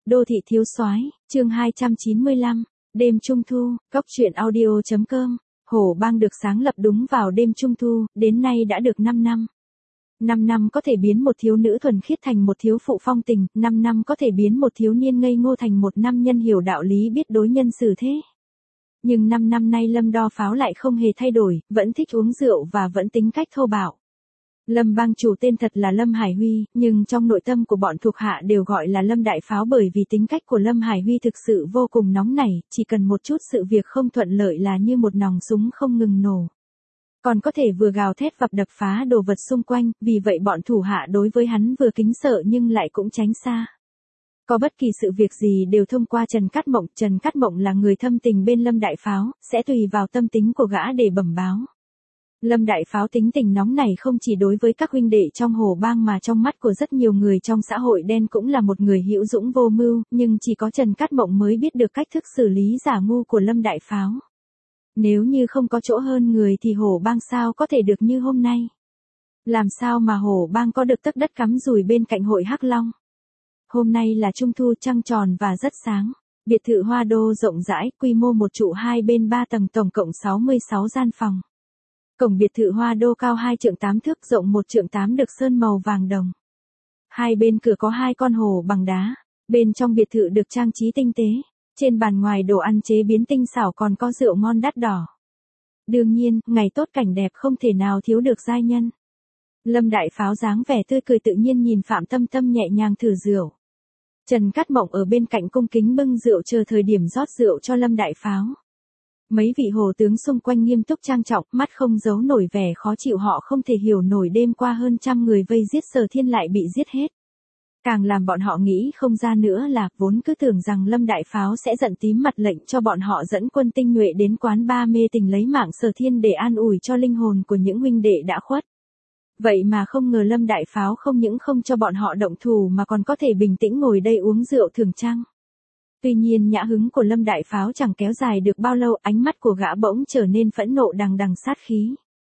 Đô thị thiếu soái, chương 295, đêm trung thu, góc truyện audio.com. Hổ Bang được sáng lập đúng vào đêm trung thu, đến nay đã được 5 năm. 5 năm có thể biến một thiếu nữ thuần khiết thành một thiếu phụ phong tình, 5 năm có thể biến một thiếu niên ngây ngô thành một nam nhân hiểu đạo lý biết đối nhân xử thế. Nhưng 5 năm nay Lâm Đo Pháo lại không hề thay đổi, vẫn thích uống rượu và vẫn tính cách thô bạo. Lâm Bang chủ tên thật là Lâm Hải Huy, nhưng trong nội tâm của bọn thuộc hạ đều gọi là Lâm Đại Pháo bởi vì tính cách của Lâm Hải Huy thực sự vô cùng nóng nảy, chỉ cần một chút sự việc không thuận lợi là như một nòng súng không ngừng nổ. Còn có thể vừa gào thét vập đập phá đồ vật xung quanh, vì vậy bọn thủ hạ đối với hắn vừa kính sợ nhưng lại cũng tránh xa. Có bất kỳ sự việc gì đều thông qua Trần Cát Mộng là người thâm tình bên Lâm Đại Pháo, sẽ tùy vào tâm tính của gã để bẩm báo. Lâm Đại Pháo tính tình nóng này không chỉ đối với các huynh đệ trong Hổ Bang mà trong mắt của rất nhiều người trong xã hội đen cũng là một người hữu dũng vô mưu, nhưng chỉ có Trần Cát Mộng mới biết được cách thức xử lý giả ngu của Lâm Đại Pháo. Nếu như không có chỗ hơn người thì Hổ Bang sao có thể được như hôm nay? Làm sao mà Hổ Bang có được tấc đất cắm dùi bên cạnh hội Hắc Long? Hôm nay là trung thu trăng tròn và rất sáng. Biệt thự Hoa Đô rộng rãi, quy mô một trụ 2 bên 3 tầng tổng cộng 66 gian phòng. Cổng biệt thự Hoa Đô cao 2,8 thước rộng 1,8 được sơn màu vàng đồng. Hai bên cửa có 2 con hổ bằng đá. Bên trong biệt thự được trang trí tinh tế. Trên bàn ngoài đồ ăn chế biến tinh xảo còn có rượu ngon đắt đỏ. Đương nhiên, ngày tốt cảnh đẹp không thể nào thiếu được giai nhân. Lâm Đại Pháo dáng vẻ tươi cười tự nhiên nhìn Phạm Tâm Tâm nhẹ nhàng thử rượu. Trần Cát Mộng ở bên cạnh cung kính bưng rượu chờ thời điểm rót rượu cho Lâm Đại Pháo. Mấy vị hồ tướng xung quanh nghiêm túc trang trọng, mắt không giấu nổi vẻ khó chịu họ không thể hiểu nổi đêm qua hơn 100 người vây giết Sở Thiên lại bị giết hết. Càng làm bọn họ nghĩ không ra nữa là vốn cứ tưởng rằng Lâm Đại Pháo sẽ giận tím mặt lệnh cho bọn họ dẫn quân tinh nhuệ đến quán ba mê tình lấy mạng Sở Thiên để an ủi cho linh hồn của những huynh đệ đã khuất. Vậy mà không ngờ Lâm Đại Pháo không những không cho bọn họ động thủ mà còn có thể bình tĩnh ngồi đây uống rượu thường trăng. Tuy nhiên nhã hứng của Lâm Đại Pháo chẳng kéo dài được bao lâu, ánh mắt của gã bỗng trở nên phẫn nộ đằng đằng sát khí.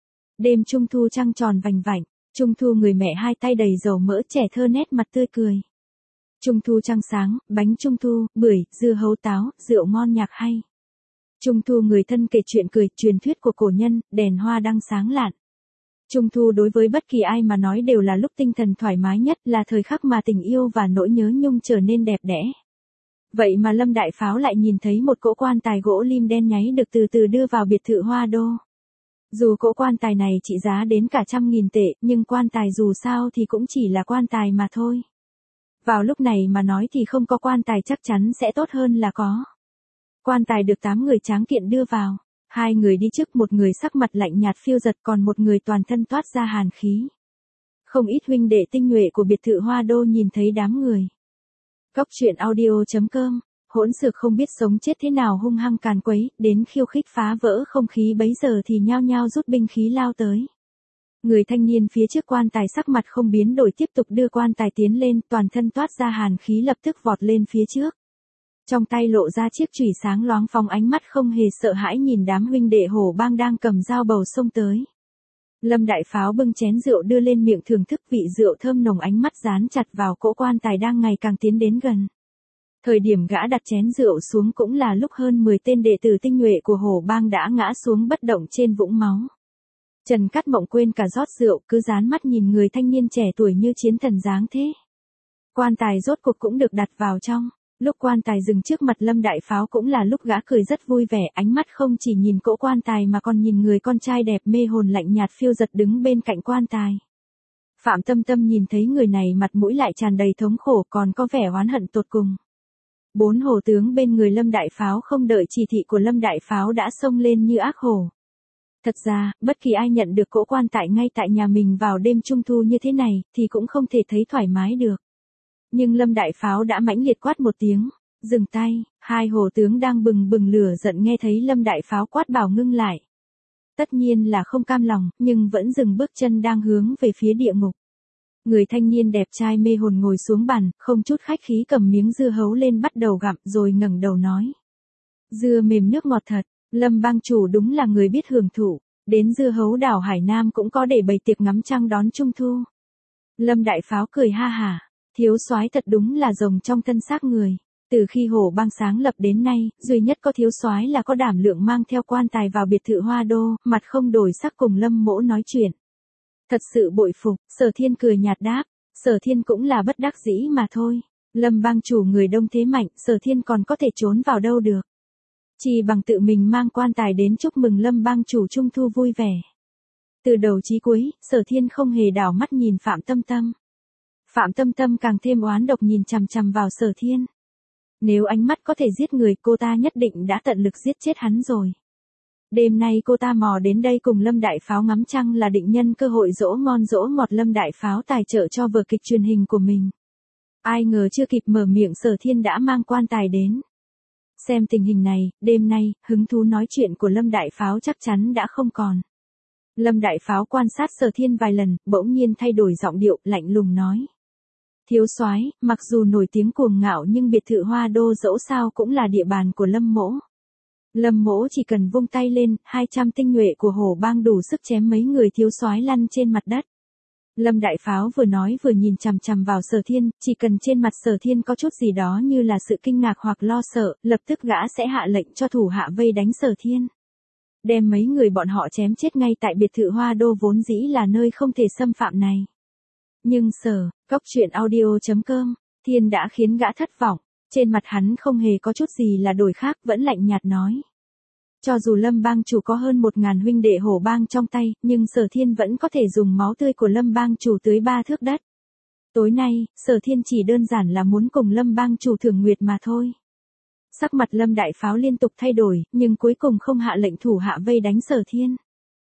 Đêm trung thu trăng tròn vành vạnh, trung thu người mẹ hai tay đầy dầu mỡ trẻ thơ nét mặt tươi cười. Trung thu trăng sáng, bánh trung thu, bưởi, dưa hấu táo, rượu ngon nhạc hay. Trung thu người thân kể chuyện cười, truyền thuyết của cổ nhân, đèn hoa đăng sáng lạn. Trung thu đối với bất kỳ ai mà nói đều là lúc tinh thần thoải mái nhất, là thời khắc mà tình yêu và nỗi nhớ nhung trở nên đẹp đẽ. Vậy mà Lâm Đại Pháo lại nhìn thấy một cỗ quan tài gỗ lim đen nháy được từ từ đưa vào biệt thự Hoa Đô. Dù cỗ quan tài này trị giá đến cả 100.000 tệ, nhưng quan tài dù sao thì cũng chỉ là quan tài mà thôi. Vào lúc này mà nói thì không có quan tài chắc chắn sẽ tốt hơn là có. Quan tài được 8 người tráng kiện đưa vào. 2 người đi trước, một người sắc mặt lạnh nhạt phiêu dật còn một người toàn thân toát ra hàn khí. Không ít huynh đệ tinh nhuệ của biệt thự Hoa Đô nhìn thấy đám người. Góc truyện audio.com, hỗn xược không biết sống chết thế nào hung hăng càn quấy, đến khiêu khích phá vỡ không khí bấy giờ thì nhao nhao rút binh khí lao tới. Người thanh niên phía trước quan tài sắc mặt không biến đổi tiếp tục đưa quan tài tiến lên, toàn thân toát ra hàn khí lập tức vọt lên phía trước. Trong tay lộ ra chiếc chùy sáng loáng phóng ánh mắt không hề sợ hãi nhìn đám huynh đệ Hổ Bang đang cầm dao bầu xông tới. Lâm Đại Pháo bưng chén rượu đưa lên miệng thưởng thức vị rượu thơm nồng, ánh mắt dán chặt vào cỗ quan tài đang ngày càng tiến đến gần. Thời điểm gã đặt chén rượu xuống cũng là lúc hơn 10 tên đệ tử tinh nhuệ của Hổ Bang đã ngã xuống bất động trên vũng máu. Trần Cát Mộng quên cả rót rượu, cứ dán mắt nhìn người thanh niên trẻ tuổi như chiến thần dáng thế. Quan tài rốt cuộc cũng được đặt vào trong. Lúc quan tài dừng trước mặt Lâm Đại Pháo cũng là lúc gã cười rất vui vẻ, ánh mắt không chỉ nhìn cỗ quan tài mà còn nhìn người con trai đẹp mê hồn lạnh nhạt phiêu dật đứng bên cạnh quan tài. Phạm Tâm Tâm nhìn thấy người này mặt mũi lại tràn đầy thống khổ còn có vẻ oán hận tột cùng. 4 hổ tướng bên người Lâm Đại Pháo không đợi chỉ thị của Lâm Đại Pháo đã xông lên như ác hổ. Thật ra, bất kỳ ai nhận được cỗ quan tài ngay tại nhà mình vào đêm trung thu như thế này thì cũng không thể thấy thoải mái được. Nhưng Lâm Đại Pháo đã mãnh liệt quát một tiếng, dừng tay. 2 hồ tướng đang bừng bừng lửa giận nghe thấy Lâm Đại Pháo quát bảo ngưng lại. Tất nhiên là không cam lòng, nhưng vẫn dừng bước chân đang hướng về phía địa ngục. Người thanh niên đẹp trai mê hồn ngồi xuống bàn, không chút khách khí cầm miếng dưa hấu lên bắt đầu gặm rồi ngẩng đầu nói. Dưa mềm nước ngọt thật, Lâm Bang chủ đúng là người biết hưởng thụ, đến dưa hấu đảo Hải Nam cũng có để bày tiệc ngắm trăng đón trung thu. Lâm Đại Pháo cười ha hả. Thiếu soái thật đúng là rồng trong thân xác người. Từ khi Hổ Bang sáng lập đến nay, duy nhất có thiếu soái là có đảm lượng mang theo quan tài vào biệt thự Hoa Đô, mặt không đổi sắc cùng Lâm Mỗ nói chuyện. Thật sự bội phục, Sở Thiên cười nhạt đáp, Sở Thiên cũng là bất đắc dĩ mà thôi. Lâm bang chủ người đông thế mạnh, Sở Thiên còn có thể trốn vào đâu được. Chỉ bằng tự mình mang quan tài đến chúc mừng Lâm bang chủ trung thu vui vẻ. Từ đầu chí cuối, Sở Thiên không hề đảo mắt nhìn Phạm Tâm Tâm. Phạm Tâm Tâm càng thêm oán độc nhìn chằm chằm vào Sở Thiên. Nếu ánh mắt có thể giết người, cô ta nhất định đã tận lực giết chết hắn rồi. Đêm nay cô ta mò đến đây cùng Lâm Đại Pháo ngắm trăng là định nhân cơ hội dỗ ngon dỗ ngọt Lâm Đại Pháo tài trợ cho vở kịch truyền hình của mình. Ai ngờ chưa kịp mở miệng Sở Thiên đã mang quan tài đến. Xem tình hình này, đêm nay, hứng thú nói chuyện của Lâm Đại Pháo chắc chắn đã không còn. Lâm Đại Pháo quan sát Sở Thiên vài lần, bỗng nhiên thay đổi giọng điệu, lạnh lùng nói. Thiếu soái, mặc dù nổi tiếng cuồng ngạo nhưng biệt thự Hoa Đô dẫu sao cũng là địa bàn của Lâm Mỗ. Lâm Mỗ chỉ cần vung tay lên, 200 tinh nhuệ của Hổ Bang đủ sức chém mấy người thiếu soái lăn trên mặt đất. Lâm Đại Pháo vừa nói vừa nhìn chằm chằm vào Sở Thiên, chỉ cần trên mặt Sở Thiên có chút gì đó như là sự kinh ngạc hoặc lo sợ, lập tức gã sẽ hạ lệnh cho thủ hạ vây đánh Sở Thiên. Đem mấy người bọn họ chém chết ngay tại biệt thự Hoa Đô vốn dĩ là nơi không thể xâm phạm này. Nhưng Cóc truyện audio.com, Thiên đã khiến gã thất vọng, trên mặt hắn không hề có chút gì là đổi khác, vẫn lạnh nhạt nói. Cho dù Lâm bang chủ có hơn 1000 huynh đệ Hổ Bang trong tay, nhưng Sở Thiên vẫn có thể dùng máu tươi của Lâm bang chủ tưới 3 thước đất. Tối nay, Sở Thiên chỉ đơn giản là muốn cùng Lâm bang chủ thưởng nguyệt mà thôi. Sắc mặt Lâm Đại Pháo liên tục thay đổi, nhưng cuối cùng không hạ lệnh thủ hạ vây đánh Sở Thiên.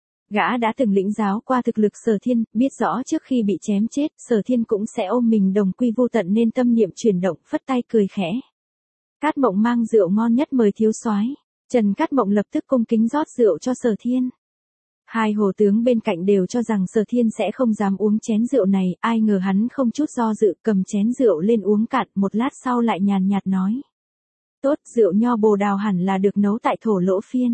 Gã đã từng lĩnh giáo qua thực lực Sở Thiên, biết rõ trước khi bị chém chết, Sở Thiên cũng sẽ ôm mình đồng quy vô tận nên tâm niệm chuyển động, phất tay cười khẽ. Cát Mộng mang rượu ngon nhất mời thiếu soái. Trần Cát Mộng lập tức cung kính rót rượu cho Sở Thiên. Hai hồ tướng bên cạnh đều cho rằng Sở Thiên sẽ không dám uống chén rượu này, ai ngờ hắn không chút do dự cầm chén rượu lên uống cạn, một lát sau lại nhàn nhạt nói. Tốt, rượu nho Bồ Đào hẳn là được nấu tại Thổ Lỗ Phiên.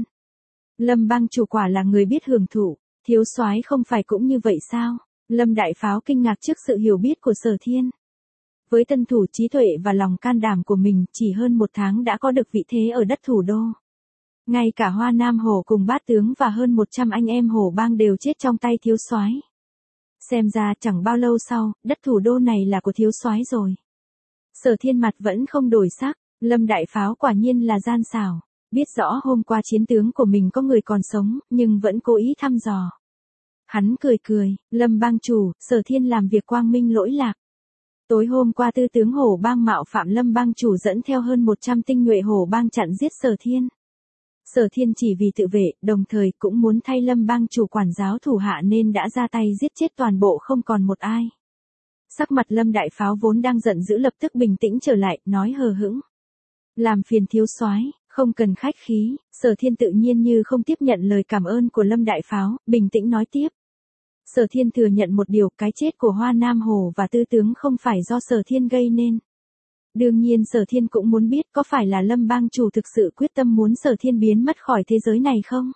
Lâm bang chủ quả là người biết hưởng thụ, thiếu soái không phải cũng như vậy sao? Lâm Đại Pháo kinh ngạc trước sự hiểu biết của Sở Thiên. Với tân thủ trí tuệ và lòng can đảm của mình, chỉ hơn 1 tháng đã có được vị thế ở đất thủ đô. Ngay cả Hoa Nam Hổ cùng bát tướng và hơn 100 anh em Hổ Bang đều chết trong tay thiếu soái. Xem ra chẳng bao lâu sau, đất thủ đô này là của thiếu soái rồi. Sở Thiên mặt vẫn không đổi sắc, Lâm Đại Pháo quả nhiên là gian xảo, biết rõ hôm qua chiến tướng của mình có người còn sống, nhưng vẫn cố ý thăm dò. Hắn cười cười, Lâm bang chủ, Sở Thiên làm việc quang minh lỗi lạc. Tối hôm qua tư tướng Hổ Bang mạo phạm Lâm bang chủ dẫn theo hơn 100 tinh nhuệ Hổ Bang chặn giết Sở Thiên. Sở Thiên chỉ vì tự vệ, đồng thời cũng muốn thay Lâm bang chủ quản giáo thủ hạ nên đã ra tay giết chết toàn bộ không còn một ai. Sắc mặt Lâm Đại Pháo vốn đang giận dữ lập tức bình tĩnh trở lại, nói hờ hững. Làm phiền thiếu soái, không cần khách khí. Sở Thiên tự nhiên như không tiếp nhận lời cảm ơn của Lâm Đại Pháo, bình tĩnh nói tiếp. Sở Thiên thừa nhận một điều, cái chết của Hoa Nam Hổ và tư tướng không phải do Sở Thiên gây nên. Đương nhiên Sở Thiên cũng muốn biết có phải là Lâm bang chủ thực sự quyết tâm muốn Sở Thiên biến mất khỏi thế giới này không?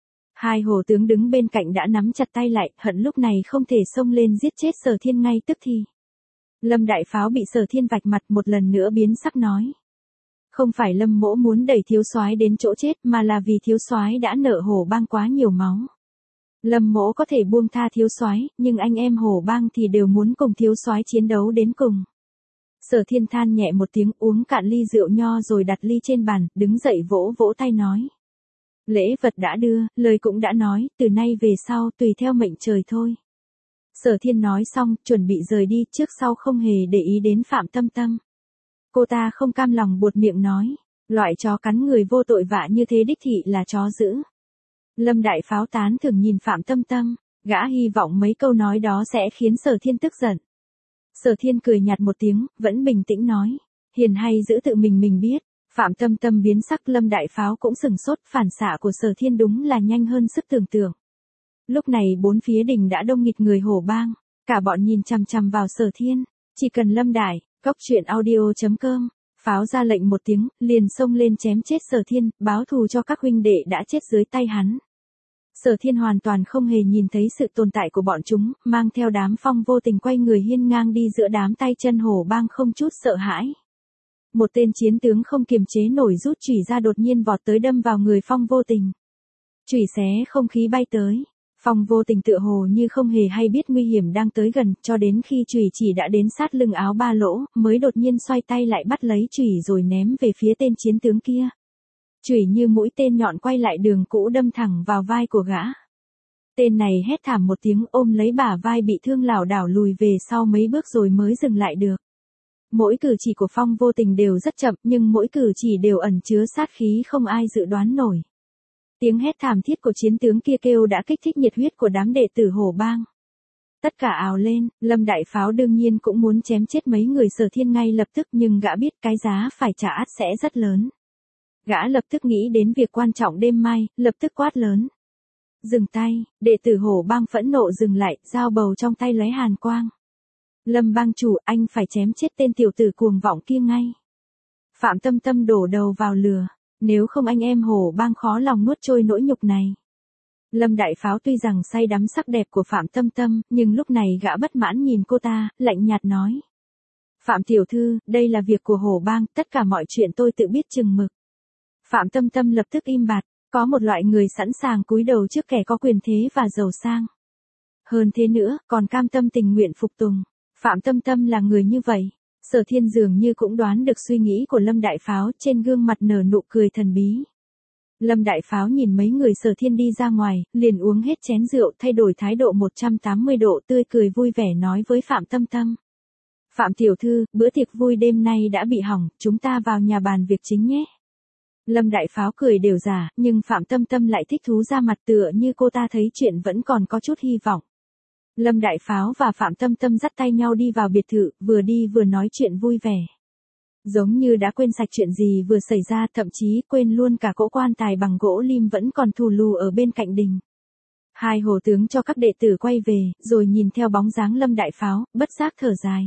Hai hồ tướng đứng bên cạnh đã nắm chặt tay lại, hận lúc này không thể xông lên giết chết Sở Thiên ngay tức thì. Lâm Đại Pháo bị Sở Thiên vạch mặt một lần nữa biến sắc nói. Không phải Lâm mỗ muốn đẩy thiếu soái đến chỗ chết mà là vì thiếu soái đã nợ Hổ Bang quá nhiều máu. Lâm mỗ có thể buông tha thiếu soái, nhưng anh em Hổ Bang thì đều muốn cùng thiếu soái chiến đấu đến cùng. Sở Thiên than nhẹ một tiếng, uống cạn ly rượu nho rồi đặt ly trên bàn, đứng dậy vỗ vỗ tay nói. Lễ vật đã đưa, lời cũng đã nói, từ nay về sau tùy theo mệnh trời thôi. Sở Thiên nói xong, chuẩn bị rời đi, trước sau không hề để ý đến Phạm Tâm Tâm. Cô ta không cam lòng buột miệng nói, loại chó cắn người vô tội vạ như thế đích thị là chó dữ. Lâm Đại Pháo tán thưởng nhìn Phạm Tâm Tâm, gã hy vọng mấy câu nói đó sẽ khiến Sở Thiên tức giận. Sở Thiên cười nhạt một tiếng, vẫn bình tĩnh nói, hiền hay giữ tự mình biết. Phạm Tâm Tâm biến sắc, Lâm Đại Pháo cũng sừng sốt, phản xạ của Sở Thiên đúng là nhanh hơn sức tưởng tượng. Lúc này bốn phía đình đã đông nghịt người Hổ Bang, cả bọn nhìn chằm chằm vào Sở Thiên, chỉ cần Lâm Cóc truyện audio.com, Pháo ra lệnh một tiếng, liền xông lên chém chết Sở Thiên, báo thù cho các huynh đệ đã chết dưới tay hắn. Sở Thiên hoàn toàn không hề nhìn thấy sự tồn tại của bọn chúng, mang theo đám Phong Vô Tình quay người hiên ngang đi giữa đám tay chân hổ bang không chút sợ hãi. Một tên chiến tướng không kiềm chế nổi rút chùy ra đột nhiên vọt tới đâm vào người Phong Vô Tình. Chùy xé không khí bay tới. Phong Vô Tình tựa hồ như không hề hay biết nguy hiểm đang tới gần, cho đến khi chùy chỉ đã đến sát lưng áo ba lỗ, mới đột nhiên xoay tay lại bắt lấy chùy rồi ném về phía tên chiến tướng kia. Chùy như mũi tên nhọn quay lại đường cũ đâm thẳng vào vai của gã. Tên này hét thảm một tiếng ôm lấy bả vai bị thương lảo đảo lùi về sau mấy bước rồi mới dừng lại được. Mỗi cử chỉ của Phong Vô Tình đều rất chậm nhưng mỗi cử chỉ đều ẩn chứa sát khí không ai dự đoán nổi. Tiếng hét thảm thiết của chiến tướng kia kêu đã kích thích nhiệt huyết của đám đệ tử hổ bang. Tất cả ào lên, Lâm Đại Pháo đương nhiên cũng muốn chém chết mấy người Sở Thiên ngay lập tức nhưng gã biết cái giá phải trả ắt sẽ rất lớn. Gã lập tức nghĩ đến việc quan trọng đêm mai, lập tức quát lớn. Dừng tay, đệ tử hổ bang phẫn nộ dừng lại, dao bầu trong tay lóe hàn quang. Lâm bang chủ, anh phải chém chết tên tiểu tử cuồng vọng kia ngay. Phạm Tâm Tâm đổ đầu vào lửa, nếu không anh em hổ bang khó lòng nuốt trôi nỗi nhục này. Lâm Đại Pháo tuy rằng say đắm sắc đẹp của Phạm Tâm Tâm, nhưng lúc này gã bất mãn nhìn cô ta, lạnh nhạt nói. Phạm tiểu thư, đây là việc của hổ bang, tất cả mọi chuyện tôi tự biết chừng mực. Phạm Tâm Tâm lập tức im bặt, có một loại người sẵn sàng cúi đầu trước kẻ có quyền thế và giàu sang. Hơn thế nữa, còn cam tâm tình nguyện phục tùng. Phạm Tâm Tâm là người như vậy. Sở Thiên dường như cũng đoán được suy nghĩ của Lâm Đại Pháo, trên gương mặt nở nụ cười thần bí. Lâm Đại Pháo nhìn mấy người Sở Thiên đi ra ngoài, liền uống hết chén rượu thay đổi thái độ 180 độ tươi cười vui vẻ nói với Phạm Tâm Tâm. Phạm tiểu thư, bữa tiệc vui đêm nay đã bị hỏng, chúng ta vào nhà bàn việc chính nhé. Lâm Đại Pháo cười đều giả, nhưng Phạm Tâm Tâm lại thích thú ra mặt tựa như cô ta thấy chuyện vẫn còn có chút hy vọng. Lâm Đại Pháo và Phạm Tâm Tâm dắt tay nhau đi vào biệt thự, vừa đi vừa nói chuyện vui vẻ. Giống như đã quên sạch chuyện gì vừa xảy ra, thậm chí quên luôn cả cỗ quan tài bằng gỗ lim vẫn còn thù lù ở bên cạnh đình. Hai hổ tướng cho các đệ tử quay về, rồi nhìn theo bóng dáng Lâm Đại Pháo, bất giác thở dài.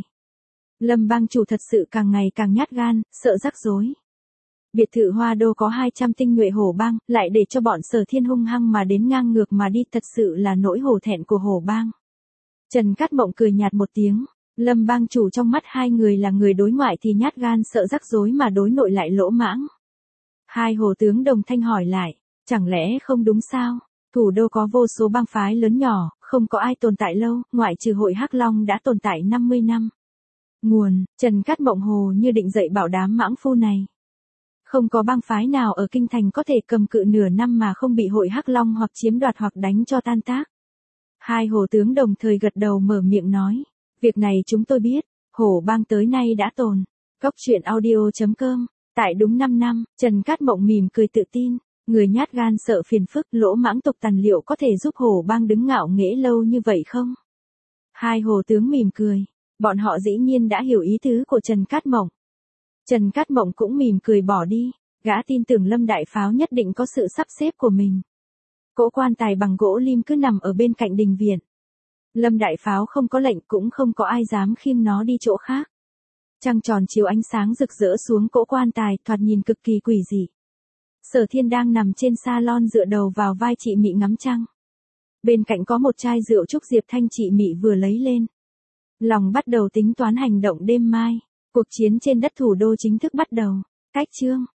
Lâm bang chủ thật sự càng ngày càng nhát gan, sợ rắc rối. Biệt thự Hoa Đô có 200 tinh nhuệ hổ bang, lại để cho bọn Sở Thiên hung hăng mà đến ngang ngược mà đi, thật sự là nỗi hổ thẹn của hổ bang. Trần Cát Mộng cười nhạt một tiếng, Lâm bang chủ trong mắt hai người là người đối ngoại thì nhát gan sợ rắc rối mà đối nội lại lỗ mãng. Hai hổ tướng đồng thanh hỏi lại, chẳng lẽ không đúng sao? Thủ đô có vô số bang phái lớn nhỏ, không có ai tồn tại lâu, ngoại trừ hội Hắc Long đã tồn tại 50 năm. Nguồn, Trần Cát Mộng hồ như định dậy bảo đám mãng phu này. Không có bang phái nào ở kinh thành có thể cầm cự nửa năm mà không bị hội Hắc Long hoặc chiếm đoạt hoặc đánh cho tan tác. Hai hổ tướng đồng thời gật đầu mở miệng nói, việc này chúng tôi biết, hổ bang tới nay đã tồn. Cốc truyện audio.com, tại đúng 5 năm, Trần Cát Mộng mỉm cười tự tin, người nhát gan sợ phiền phức lỗ mãng tục tằn liệu có thể giúp hổ bang đứng ngạo nghễ lâu như vậy không? Hai hổ tướng mỉm cười, bọn họ dĩ nhiên đã hiểu ý tứ của Trần Cát Mộng. Trần Cát Mộng cũng mỉm cười bỏ đi, gã tin tưởng Lâm Đại Pháo nhất định có sự sắp xếp của mình. Cỗ quan tài bằng gỗ lim cứ nằm ở bên cạnh đình viện. Lâm Đại Pháo không có lệnh cũng không có ai dám khiêng nó đi chỗ khác. Trăng tròn chiếu ánh sáng rực rỡ xuống cỗ quan tài, thoạt nhìn cực kỳ quỷ dị. Sở Thiên đang nằm trên salon dựa đầu vào vai chị Mị ngắm trăng. Bên cạnh có một chai rượu trúc Diệp Thanh chị Mị vừa lấy lên. Lòng bắt đầu tính toán hành động đêm mai. Cuộc chiến trên đất thủ đô chính thức bắt đầu. Cách chương